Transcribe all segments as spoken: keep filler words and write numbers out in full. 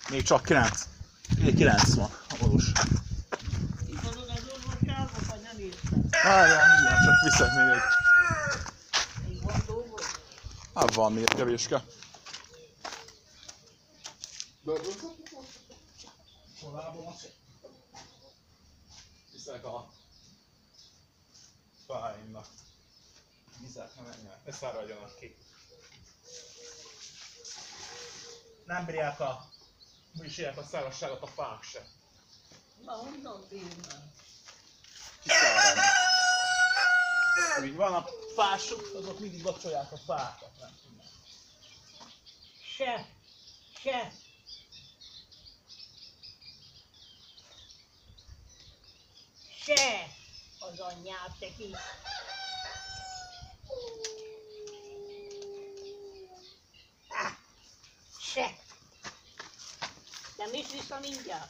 Még csak kilenc. Még kilenc van, valós. Itt van az orvosságok, vagy nem értem? Várjál, mindjárt csak viszek még egy. Még van dolgod? Hát van még egy kevéske. Korábban azt viszek a fáimnak. Vizet, nem menjenek, ne száradjanak ki. Nem bírják a... Úgy is élják a szárazságot a fák se. Na, honnan bírnál? Kiszáradni. Úgy van a fások, azok mindig vacsolják a fákat, nem tudnak. Se, se. Se az anyját neki. Ah, se. Nem is vissza mindjárt.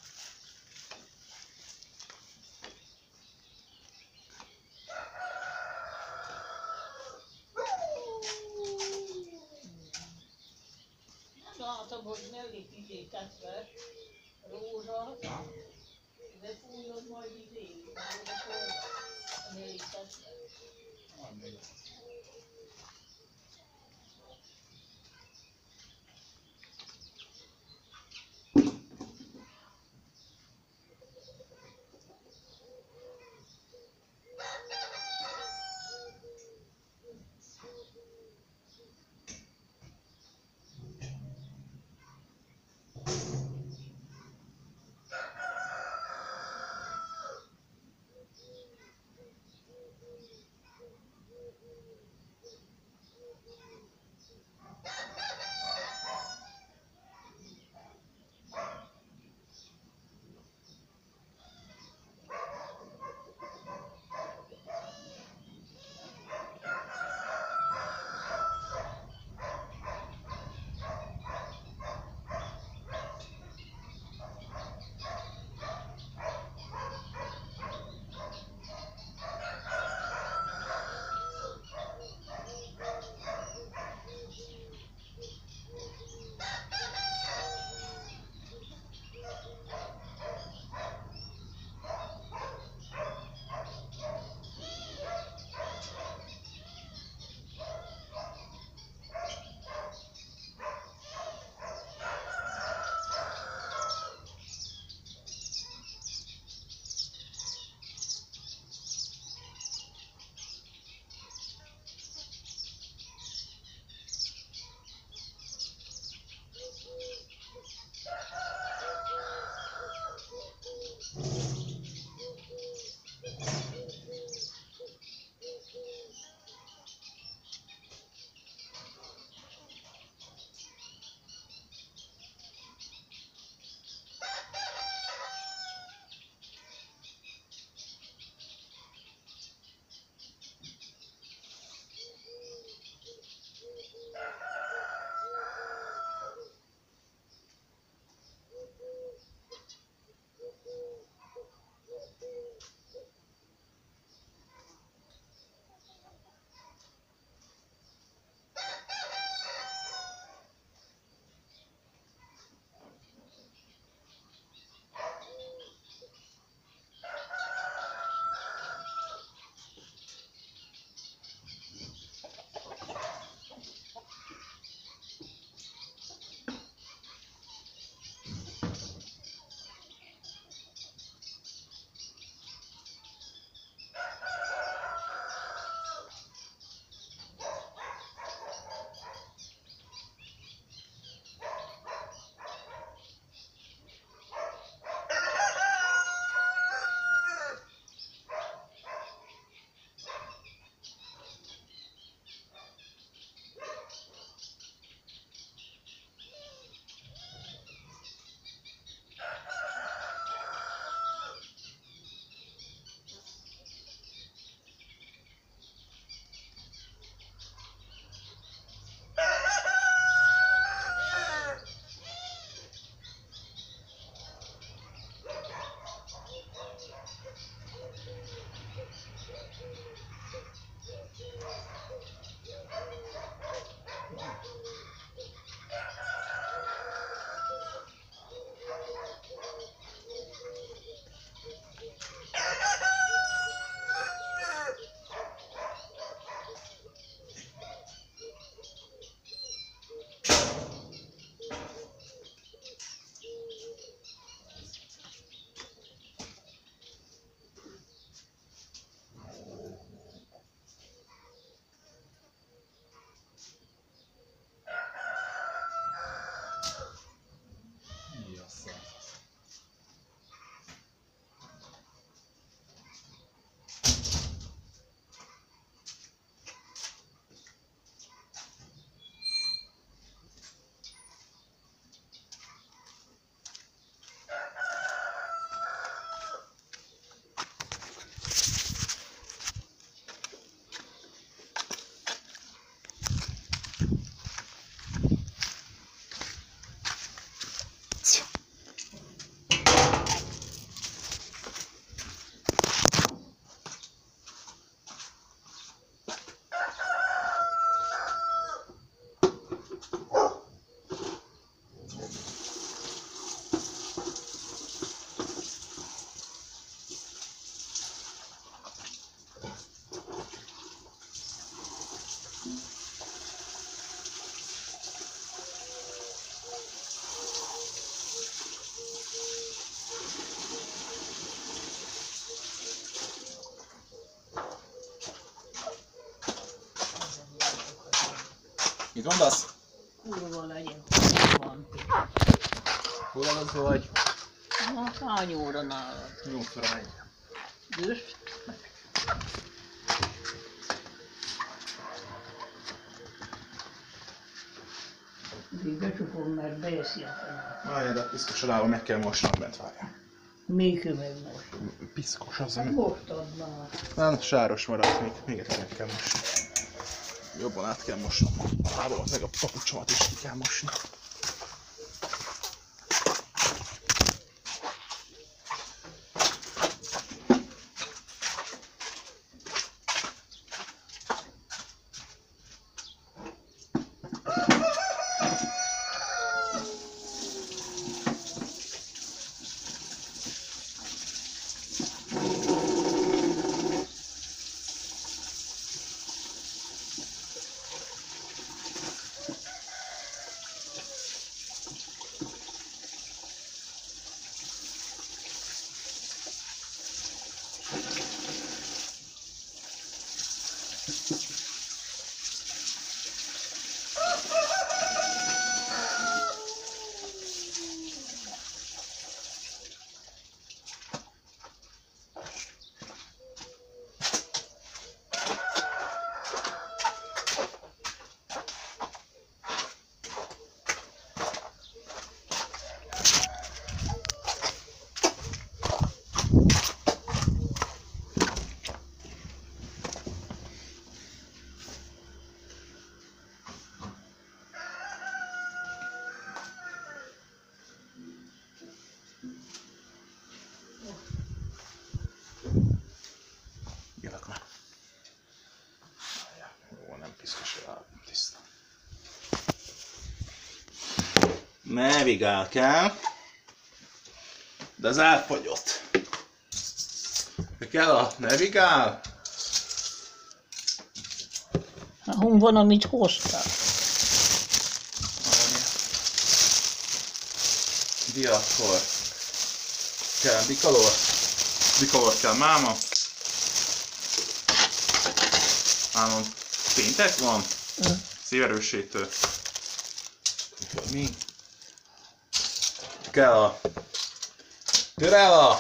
Látom, hogy mellé izé tetve, rózsa, de fújod majd izé, majd a korra, mellé tetve. gondolsz? Kurva legyen. Van. Hol az vagy? Na, hány óra nálad? nyolc óra egy. Győz? Még becsukom, mert beeszi a fene. Várjál, de piszkos alával meg kell mosnom bent, várjál. Még meg most. Piszkos az, Hát ami... mostad már. Nem, sáros maradt, még, még egyszer meg kell mosni. Jobban át kell mosnom. A lábamat meg a papucsomat is ki kell mosni. Jövök már. Jó, nem piszkos rá, tiszta. Navigál kell. De az elfogyott. De kell a navigál? Hon van, amit hoztál? Diakkor. Kell bikalor. Bikalor kell máma. Állam péntek van? Mm. Szíverősítő. Mi? Kell a... Türella!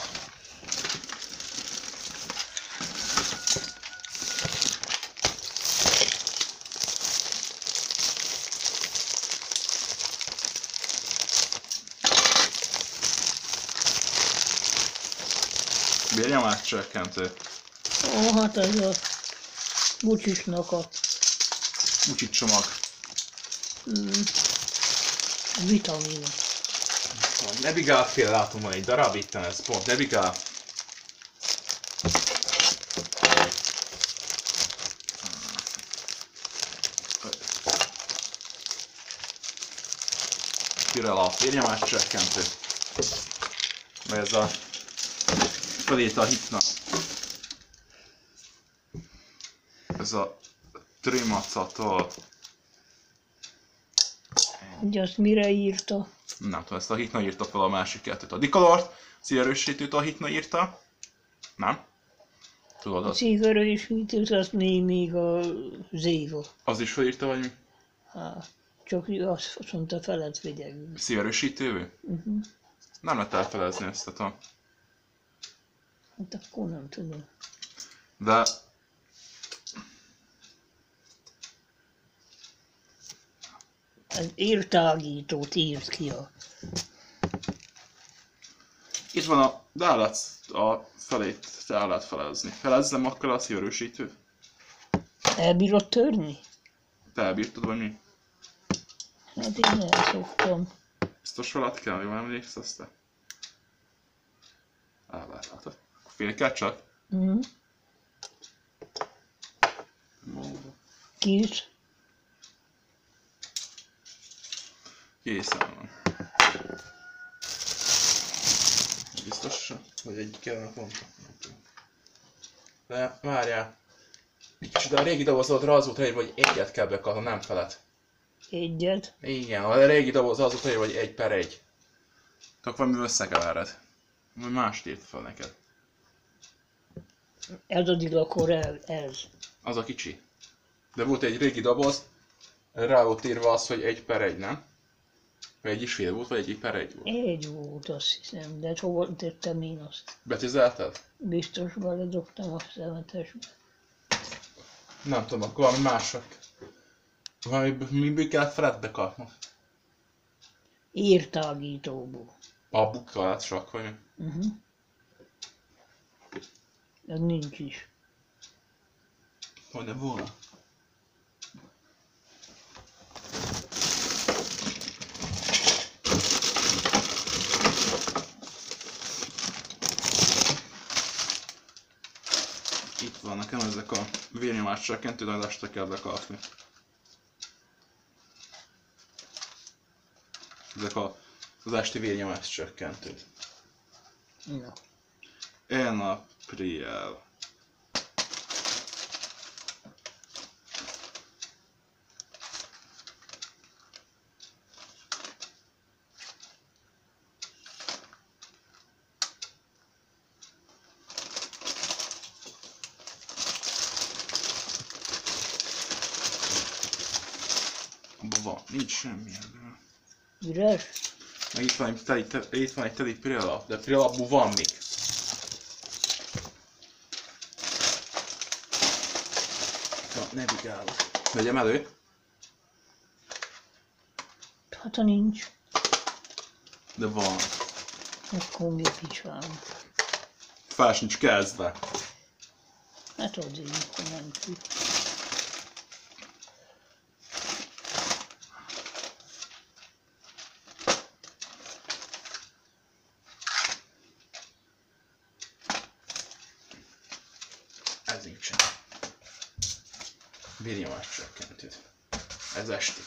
Vérnyomás csökkentő. Ó, hát ez a bucsisnak a Ucsit csomag. mm, vitamin. Navigál fél látom, van egy darab, itten ez pont Navigál. Türella vérnyomás csökkentő. Vagy ez a fölírta a hitna. Ez a Trimacatol. Ugye azt mire írta? Nem tudom, ezt a hitna írta fel a másik kettőt. A Dikalort, szíverősítőt a hitna írta. Nem? Tudod, A az, szíverősítőt azt még, még a zéva. az is felírta, vagy mi? Hát, csak azt mondta felett vigyek. Szíverősítővé? Uh-huh. Nem lehet elfelezni ezt, tehát a... Hát akkor nem tudom. De... Az értágítót írt ki a... Itt van a... De el lehet a felét, te el lehet felezni. Felezzem akkor a szíverősítőt? Elbírod törni? Te elbírtad, vagy mi? Hát én elszoktam. Biztos veled kell, jól emlékszel te? El lehet, látod. Félkel csak? Uh-huh. Kis. Készen van. Biztos, hogy egy kellene pont. De várjál. Egy kicsit a régi dobozodra az volt írva, hogy egyet kell bekapni, nem felet. Egyet. Igen, a régi doboz az volt írva, hogy egy per egy. Csak valami összekevered. Vagy mást írt fel neked. Ez addig akkor el, ez. Az a kicsi. De volt egy régi doboz, Rá volt írva az, hogy egy per egy, nem? Vagy egy is fél volt, vagy egy per egy volt? Egy volt, azt hiszem, de hova tettem én azt? Betüzelted? Biztos beledobtam a szemetesbe. Nem tudom, akkor valami mások. Valami miből kell Fredbe kapni. Írtágítóból. A bukkalát csak, vagy mi? Uh-huh. Ez nincs is. Hogy ne volna? Itt van nekem ezek a vérnyomás csökkentő, de este kell bekapni. Ezek a, az esti vérnyomás csökkentő. Na. Enapriel. Van, nincs semmi ebben. Üres? Meg itt van egy teli, te, itt van egy teli piralap, de piralapból van még. Na, ne vigálok. Vegyem elő. Hát ha nincs, De van. akkor mi picsám. Fel sincs kezdve. Hát azért, akkor nem tud. Ez nincsen. Vérnyomás csökkentőt. Ez esti.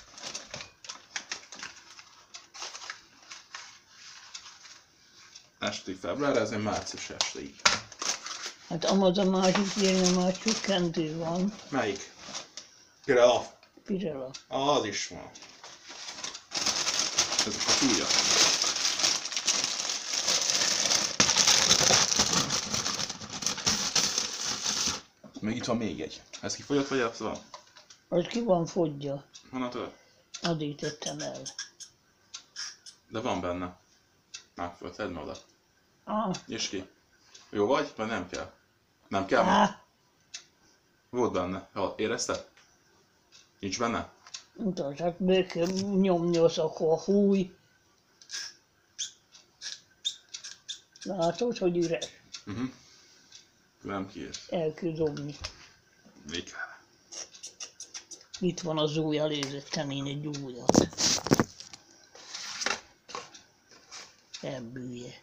Esti február, ez egy március estéig. Hát amaz a másik vérnyomás csökkentő van. Melyik? Pirelap. Pirela. Az is van. Ezek a súlya. Még itt van még egy. Ez kifogyott, vagy az van? Az ki van fogyja. Honnan tudod? Addig tettem el. De van benne. Na, föl, tedd meg oda. Ah, És ki. Jó vagy? Vagy nem kell? Nem kell? á, Volt benne. Ha, érezted? Nincs benne? mutasd, hát be kell nyomni az akkor a húj. Látod, hogy üres? Uh-huh. Nem kiír. El kell dobni. Még kell. Itt van az új, elézettem én egy újat. Ebbülje.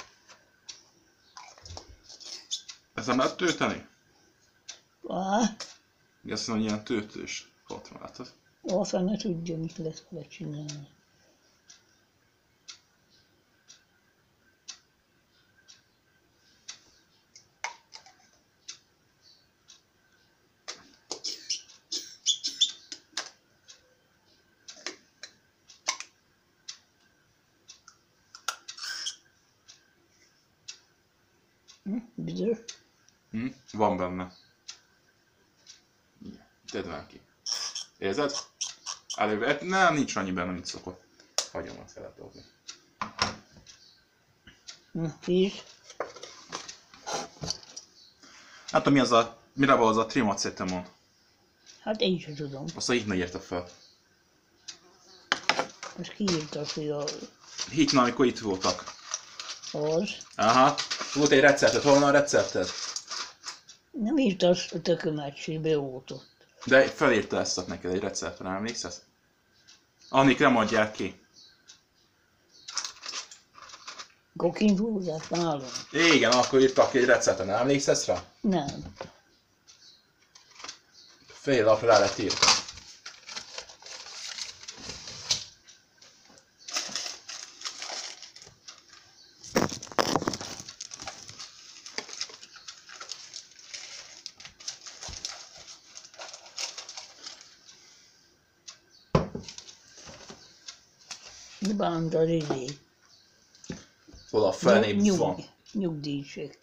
Ezt nem lehet tölteni? Á, Azt mondom, hogy ilyen töltős. Ott van, látod? a fene tudja, mit lehet vele csinálni. Hm? Biztos? Hm? Van benne. Igen. Tedd már ki. Érzed? Előbb, nem, nincs annyi benne, mint szokott. Hagyom, azt kellett dobni. Hm, kis. Hát mi az a, mire van az a trimacetamon? Hát én sem tudom. Azt a Hitna írta fel. Most kiírta, hogy a, Hitna, amikor itt voltak. az. Aha. Volt egy receptet, hol van a recepted? Nem írta azt a tökömetsébe ótot. De felírta ezt ott neked egy receptre, nem emlékszel? Annik nem adják ki. Akkor kint voltál nálam? Igen, akkor írtak ki egy receptet, nem emlékszesz rá? Nem. Fél lapra rá lett írva. Mi bánt az izé? Hol a fenébb Nyug- van. Nyugdíjsek.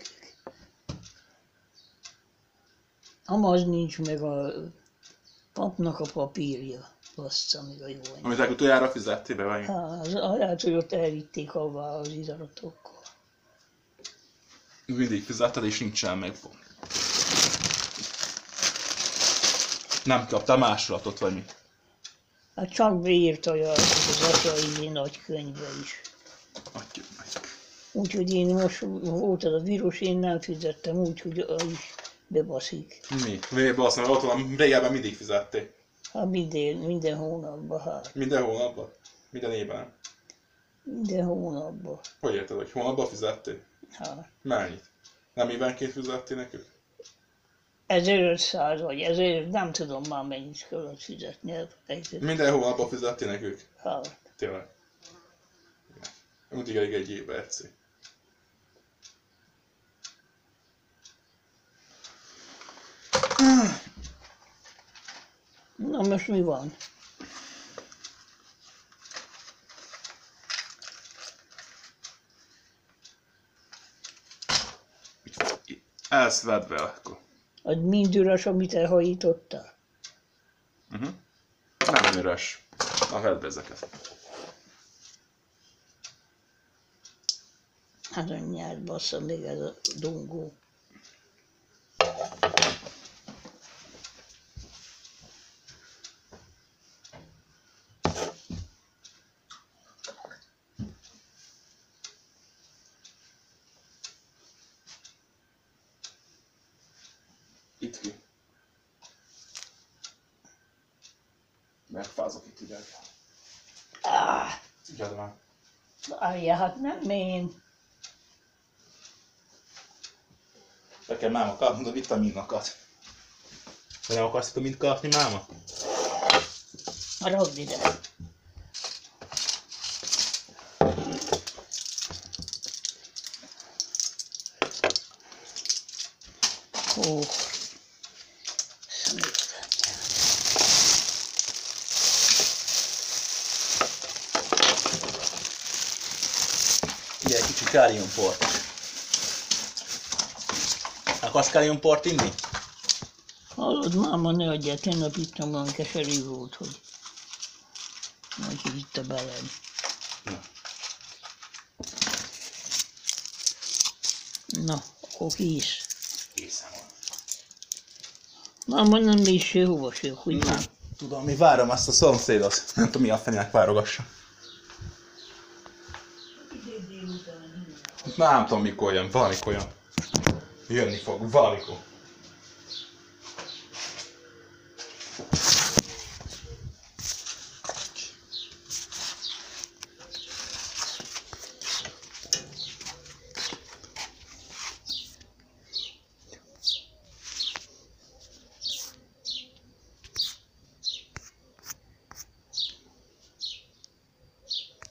Amaz nincs meg a papnak a papírja. bassza még a jó anyag. Amit legutoljára fizettél be, vagy? Hát, az- lehet, hogy ott elvitték avá az izaratokkal. Mindig fizetted és nincsen meg pont. Nem kaptál másolatot, vagy mi? Hát csak beírta az az atya izé nagy könyvbe is. Adjuk meg. Úgyhogy én most volt az a vírus, én nem fizettem, úgyhogy az is bebaszik. Mi? Végében azt mondom, ott van, régebben mindig fizettél. Hát minden, minden hónapban, hát. Minden hónapban? Minden évben nem? Minden hónapban. Hogy érted, hogy hónapban fizettél? Hát. Mennyit? Nem évenként fizettél nekük? ezerötszáz vagy ezer, nem tudom már mennyit kellett fizetni. elfelejtettem. Minden hónapban fizettél nekük? Hát. Tényleg. Mindig elég egy évbe egyszer. Na most mi van? Ezt vedd be akkor. Az mind üres, amit elhajítottál? Uh-huh. Nem üres. Na, vedd be ezeket. Hát anyját bassza még ez a dongó. Itt ki. Megfázok itt ide. Ah, Figyeld már. várjál, hát nem én. Be kell máma kapnod a vitaminokat. De nem akarsz vitamint kapni, máma? Rakd ide. Ó, szemét. Ugye egy kicsi káliumport. Akarsz káliumport inni? Hallod, máma, ne adjál, tegnap ittam, olyan keserű volt, hogy majd itt a beled. Na. Na, akkor ki is. Készen van. Máma, nem is sehova se, hogy Nem. Tudom, mi várom azt a szomszédot. Nem tudom, mi a fenének várogassa. Nem tudom, mikor jön. Valamikor jön. Jönni fog, valamikor.